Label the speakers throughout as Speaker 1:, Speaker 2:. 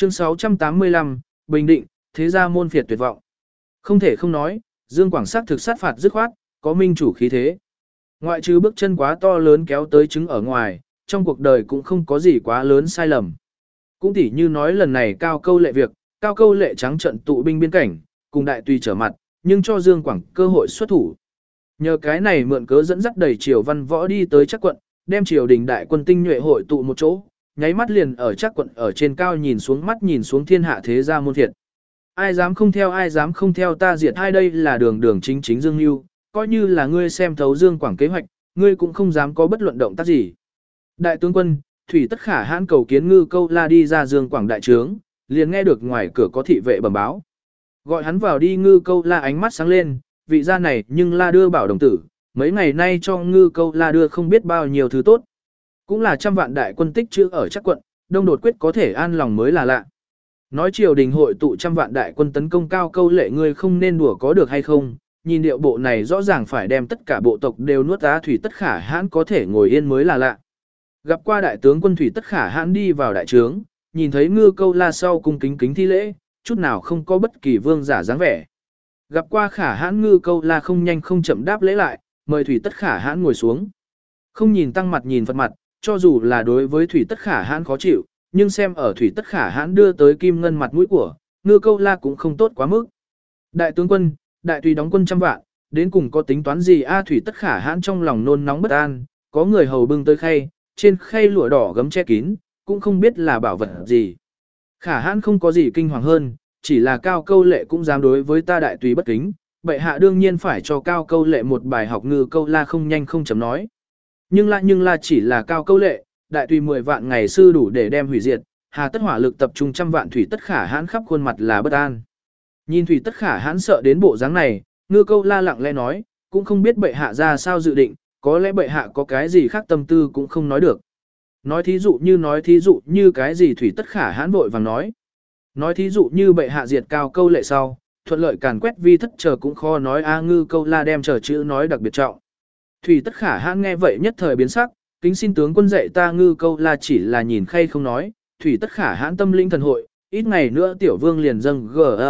Speaker 1: Chương 685, Bình Định, thế gia môn phiệt tuyệt vọng. Không thể không nói, Dương Quảng sắc thực sát phạt dứt khoát, có minh chủ khí thế. Ngoại trừ bước chân quá to lớn kéo tới trứng ở ngoài, trong cuộc đời cũng không có gì quá lớn sai lầm. Cũng tỉ như nói lần này Cao Câu Lệ việc, Cao Câu Lệ trắng trận tụ binh biên cảnh, cùng đại tùy trở mặt, nhưng cho Dương Quảng cơ hội xuất thủ. Nhờ cái này mượn cớ dẫn dắt đầy triều văn võ đi tới Trác quận, đem triều đình đại quân tinh nhuệ hội tụ một chỗ, nháy mắt liền ở Trác quận ở trên cao nhìn xuống thiên hạ thế gia môn phiệt. Ai dám không theo ta diệt hai, đây là đường đường chính chính Dương Nưu, coi như là ngươi xem thấu Dương Quảng kế hoạch, ngươi cũng không dám có bất luận động tác gì. Đại tướng quân, Thủy Tất Khả hãn cầu kiến Ngư Câu La đi ra Dương Quảng đại trướng, liền nghe được ngoài cửa có thị vệ bẩm báo. Gọi hắn vào đi. Ngư Câu La ánh mắt sáng lên, vị gia này nhưng La đưa bảo đồng tử, mấy ngày nay cho Ngư Câu La đưa không biết bao nhiêu thứ tốt. Cũng là trăm vạn đại quân tích trữ ở Trác quận, Đông đột quyết có thể an lòng mới là lạ. Nói triều đình hội tụ trăm vạn đại quân tấn công Cao Câu Lệ, ngươi không nên đùa có được hay không? Nhìn điệu bộ này rõ ràng phải đem tất cả bộ tộc đều nuốt á. Thủy Tất Khả hãn có thể ngồi yên mới là lạ. Gặp qua đại tướng quân Thủy Tất Khả hãn đi vào đại trướng, nhìn thấy Ngư Câu La sau cung kính kính thi lễ, chút nào không có bất kỳ vương giả dáng vẻ. Gặp qua Khả hãn, Ngư Câu La không nhanh không chậm đáp lễ lại, mời Thủy Tất Khả hãn ngồi xuống. Không nhìn tăng mặt nhìn Phật mặt, cho dù là đối với Thủy Tất Khả hãn khó chịu, nhưng xem ở Thủy Tất Khả hãn đưa tới kim ngân mặt mũi của, Ngư Câu La cũng không tốt quá mức. Đại tướng quân, đại tùy đóng quân trăm vạn, đến cùng có tính toán gì a? Thủy Tất Khả hãn trong lòng nôn nóng bất an, có người hầu bưng tới khay, trên khay lụa đỏ gấm che kín, cũng không biết là bảo vật gì. Khả hãn không có gì kinh hoàng hơn, chỉ là Cao Câu Lệ cũng dám đối với ta đại tùy bất kính, bệ hạ đương nhiên phải cho Cao Câu Lệ một bài học. Ngư Câu La không nhanh không chậm nói. Nhưng là chỉ là Cao Câu Lệ, đại tùy 10 vạn ngày sư đủ để đem hủy diệt, hà tất hỏa lực tập trung trăm vạn. Thủy Tất Khả hãn khắp khuôn mặt là bất an. Nhìn Thủy Tất Khả hãn sợ đến bộ dáng này, Ngư Câu La lặng lẽ nói, cũng không biết bệ hạ ra sao dự định, có lẽ bệ hạ có cái gì khác tâm tư cũng không nói được. Nói thí dụ như cái gì? Thủy Tất Khả hãn vội vàng nói. Nói thí dụ như bệ hạ diệt Cao Câu Lệ sau, thuận lợi càn quét vi thất chờ cũng khó nói a. Ngư Câu La đem chờ chữ nói đặc biệt trọng. Thủy Tất Khả hãn nghe vậy nhất thời biến sắc, kính xin tướng quân dạy ta. Ngư Câu La chỉ là nhìn khay không nói. Thủy Tất Khả hãn tâm linh thần hội, ít ngày nữa tiểu vương liền dâng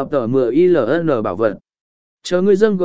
Speaker 1: GFT10ILN bảo vật. Chờ ngươi dâng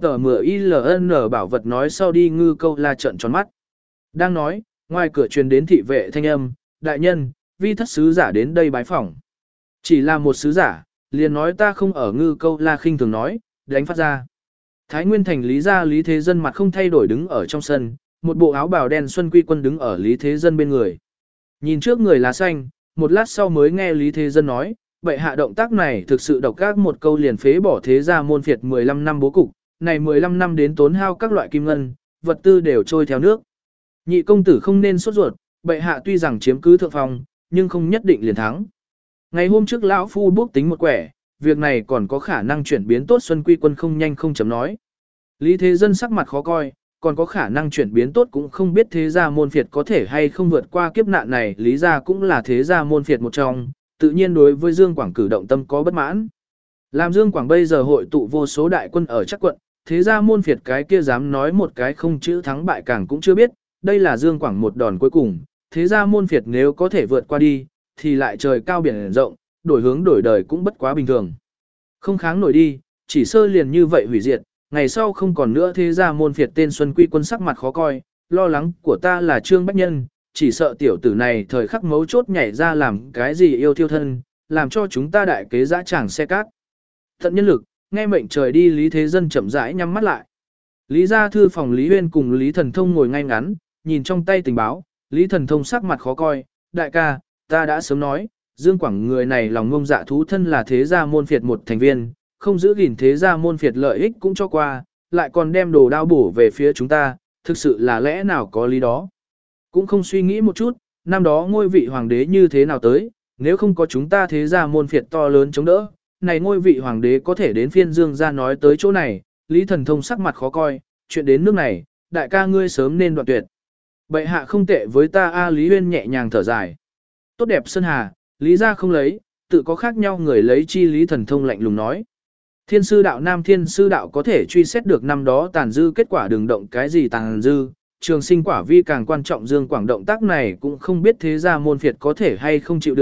Speaker 1: GFT10ILN bảo vật nói sau đi. Ngư Câu La trợn tròn mắt. Đang nói, ngoài cửa truyền đến thị vệ thanh âm, đại nhân, vi thất sứ giả đến đây bái phỏng. Chỉ là một sứ giả, liền nói ta không ở. Ngư Câu La khinh thường nói, đánh phát ra. Thái Nguyên thành Lý gia Lý Thế Dân mặt không thay đổi đứng ở trong sân, một bộ áo bào đen Xuân Quy Quân đứng ở Lý Thế Dân bên người. Nhìn trước người lá xanh, một lát sau mới nghe Lý Thế Dân nói, bệ hạ động tác này thực sự độc ác, một câu liền phế bỏ thế gia môn phiệt 15 năm bố cục, này 15 năm đến tốn hao các loại kim ngân, vật tư đều trôi theo nước. Nhị công tử không nên sốt ruột, bệ hạ tuy rằng chiếm cứ thượng phong, nhưng không nhất định liền thắng. Ngày hôm trước lão phu bốc tính một quẻ, việc này còn có khả năng chuyển biến tốt. Xuân Quy Quân không nhanh không chậm nói. Lý Thế Dân sắc mặt khó coi, còn có khả năng chuyển biến tốt cũng không biết thế gia môn phiệt có thể hay không vượt qua kiếp nạn này. Lý gia cũng là thế gia môn phiệt một trong, tự nhiên đối với Dương Quảng cử động tâm có bất mãn. Làm Dương Quảng bây giờ hội tụ vô số đại quân ở Trác quận, thế gia môn phiệt cái kia dám nói một cái không chữ thắng bại càng cũng chưa biết, đây là Dương Quảng một đòn cuối cùng. Thế gia môn phiệt nếu có thể vượt qua đi, thì lại trời cao biển rộng, đổi hướng đổi đời cũng bất quá bình thường. Không kháng nổi đi, chỉ sơ liền như vậy hủy diệt, ngày sau không còn nữa. Thế gia môn phiệt tên Xuân Quy Quân sắc mặt khó coi, lo lắng của ta là Trương Bách Nhân, chỉ sợ tiểu tử này thời khắc mấu chốt nhảy ra làm cái gì yêu thiêu thân, làm cho chúng ta đại kế dã tràng xe cát. Tận nhân lực, nghe mệnh trời đi. Lý Thế Dân chậm rãi nhắm mắt lại. Lý gia thư phòng Lý Huyên cùng Lý Thần Thông ngồi ngay ngắn, nhìn trong tay tình báo. Lý Thần Thông sắc mặt khó coi, đại ca, ta đã sớm nói, Dương Quảng người này lòng ngông dạ thú, thân là thế gia môn phiệt một thành viên, không giữ gìn thế gia môn phiệt lợi ích cũng cho qua, lại còn đem đồ đao bổ về phía chúng ta, thực sự là lẽ nào có lý đó. Cũng không suy nghĩ một chút, năm đó ngôi vị hoàng đế như thế nào tới, nếu không có chúng ta thế gia môn phiệt to lớn chống đỡ, này ngôi vị hoàng đế có thể đến phiên Dương gia nói tới chỗ này. Lý Thần Thông sắc mặt khó coi, chuyện đến nước này, đại ca ngươi sớm nên đoạn tuyệt. Bệ hạ không tệ với ta a. Lý Huyên nhẹ nhàng thở dài. Tốt đẹp sơn hà, Lý gia không lấy, tự có khác nhau người lấy chi. Lý Thần Thông lạnh lùng nói. Thiên sư đạo Nam Thiên sư đạo có thể truy xét được năm đó tàn dư kết quả, đừng động cái gì tàn dư. Trường sinh quả vi càng quan trọng. Dương Quảng động tác này cũng không biết thế gia môn phiệt có thể hay không chịu đựng,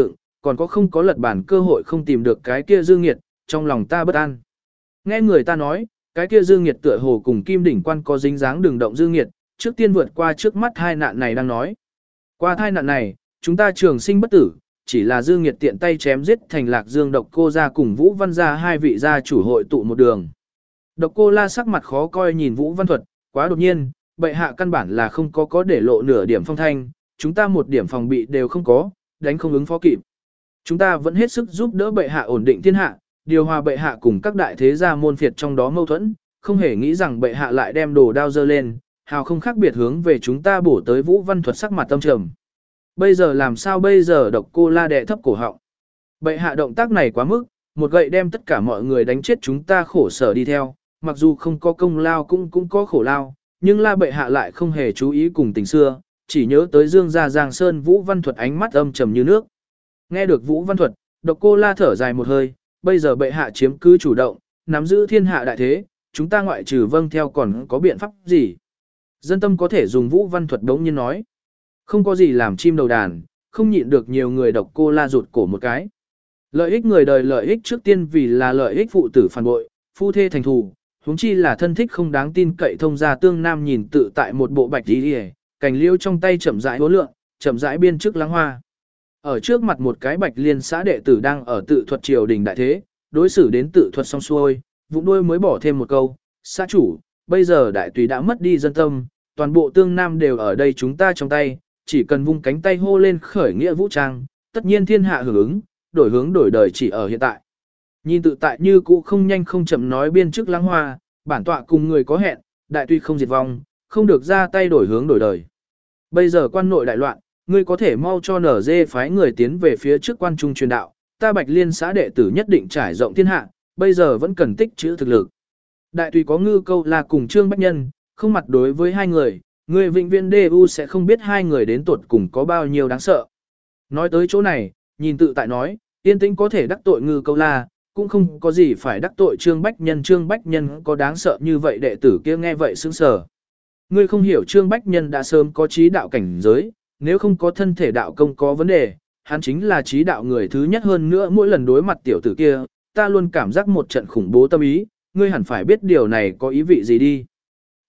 Speaker 1: còn có không có lật bản cơ hội không tìm được cái kia Dương Nghiệt, trong lòng ta bất an. Nghe người ta nói, cái kia Dương Nghiệt tựa hồ cùng Kim Đỉnh Quan có dính dáng đường động Dương Nghiệt, trước tiên vượt qua trước mắt hai nạn này đang nói. Qua hai nạn này, chúng ta trường sinh bất tử, chỉ là Dương Nghiệt tiện tay chém giết thành Lạc Dương Độc Cô gia cùng Vũ Văn gia hai vị gia chủ hội tụ một đường. Độc Cô La sắc mặt khó coi nhìn Vũ Văn Thuật, quá đột nhiên, bệ hạ căn bản là không có để lộ nửa điểm phong thanh, chúng ta một điểm phòng bị đều không có, đánh không ứng phó kịp. Chúng ta vẫn hết sức giúp đỡ bệ hạ ổn định thiên hạ, điều hòa bệ hạ cùng các đại thế gia môn phiệt trong đó mâu thuẫn, không hề nghĩ rằng bệ hạ lại đem đồ đao dơ lên, hào không khác biệt hướng về chúng ta bổ tới. Vũ Văn Thuật sắc mặt tâm trầm. Bây giờ làm sao bây giờ? Độc Cô La đệ thấp cổ họng. Bệ hạ động tác này quá mức, một gậy đem tất cả mọi người đánh chết chúng ta khổ sở đi theo, mặc dù không có công lao cũng có khổ lao, nhưng La bệ hạ lại không hề chú ý cùng tình xưa, chỉ nhớ tới Dương gia Giang Sơn. Vũ Văn Thuật ánh mắt âm trầm như nước. Nghe được Vũ Văn Thuật, Độc Cô La thở dài một hơi, bây giờ bệ hạ chiếm cứ chủ động, nắm giữ thiên hạ đại thế, chúng ta ngoại trừ vâng theo còn có biện pháp gì? Dân tâm có thể dùng Vũ Văn Thuật đống nhiên nói. Không có gì làm chim đầu đàn, không nhịn được nhiều người. Độc Cô La rụt cổ một cái. Lợi ích người đời, lợi ích trước tiên vì là lợi ích phụ tử phản bội, phu thê thành thù, huống chi là thân thích không đáng tin cậy. Thông gia Tương Nam nhìn tự tại một bộ bạch y, cành liễu trong tay chậm rãi hố lượng, chậm rãi biên chức lăng hoa. Ở trước mặt một cái Bạch Liên xã đệ tử đang ở tự thuật triều đình đại thế, đối xử đến tự thuật xong xuôi, vụng đuôi mới bỏ thêm một câu, xã chủ, bây giờ đại tùy đã mất đi dân tâm, toàn bộ Tương Nam đều ở đây chúng ta trong tay, chỉ cần vung cánh tay hô lên khởi nghĩa vũ trang, tất nhiên thiên hạ hưởng ứng, đổi hướng đổi đời chỉ ở hiện tại. Nhìn tự tại như cũ không nhanh không chậm nói biên chức lăng hoa, bản tọa cùng người có hẹn, đại tùy không diệt vong, không được ra tay đổi hướng đổi đời. Bây giờ quan nội đại loạn, ngươi có thể mau cho nở dê phái người tiến về phía trước quan trung truyền đạo, ta Bạch Liên xã đệ tử nhất định trải rộng thiên hạ, bây giờ vẫn cần tích trữ thực lực. Đại tùy có Ngư Câu là cùng Trương Bách Nhân, không mặt đối với hai người, người vĩnh viên DU sẽ không biết hai người đến tuột cùng có bao nhiêu đáng sợ. Nói tới chỗ này, nhìn tự tại nói, yên tĩnh có thể đắc tội Ngư Câu La, cũng không có gì phải đắc tội Trương Bách Nhân. Trương Bách Nhân có đáng sợ như vậy? Đệ tử kia nghe vậy sững sờ. Ngươi không hiểu, Trương Bách Nhân đã sớm có trí đạo cảnh giới, nếu không có thân thể đạo công có vấn đề, hắn chính là trí đạo người thứ nhất. Hơn nữa mỗi lần đối mặt tiểu tử kia, ta luôn cảm giác một trận khủng bố tâm ý, ngươi hẳn phải biết điều này có ý vị gì đi. T.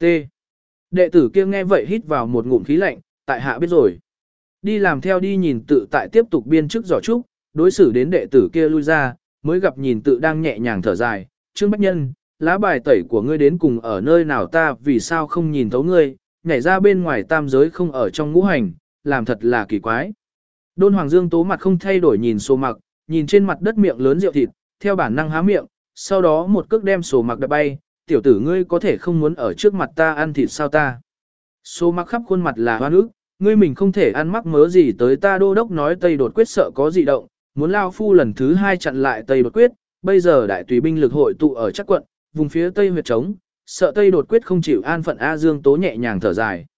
Speaker 1: Đệ tử kia nghe vậy hít vào một ngụm khí lạnh, tại hạ biết rồi. Đi làm theo đi. Nhìn tự tại tiếp tục biên chức giỏ trúc, đối xử đến đệ tử kia lui ra, mới gặp nhìn tự đang nhẹ nhàng thở dài. Trương Bách Nhân, lá bài tẩy của ngươi đến cùng ở nơi nào? Ta vì sao không nhìn thấu ngươi, nhảy ra bên ngoài tam giới không ở trong ngũ hành, làm thật là kỳ quái. Đôn Hoàng Dương Tố mặt không thay đổi nhìn Sô Mặc, nhìn trên mặt đất miệng lớn rượu thịt, theo bản năng há miệng, sau đó một cước đem Sô Mặc đập bay. Tiểu tử ngươi có thể không muốn ở trước mặt ta ăn thịt sao ta? Sô Mặc khắp khuôn mặt là hoan ức, ngươi mình không thể ăn mắc mớ gì tới ta? Đô đốc nói Tây Đột Quyết sợ có dị động, muốn lao phu lần thứ 2 chặn lại Tây Đột Quyết, bây giờ đại tùy binh lực hội tụ ở Trắc quận, vùng phía Tây huyệt trống, sợ Tây Đột Quyết không chịu an phận. A Dương Tố nhẹ nhàng thở dài.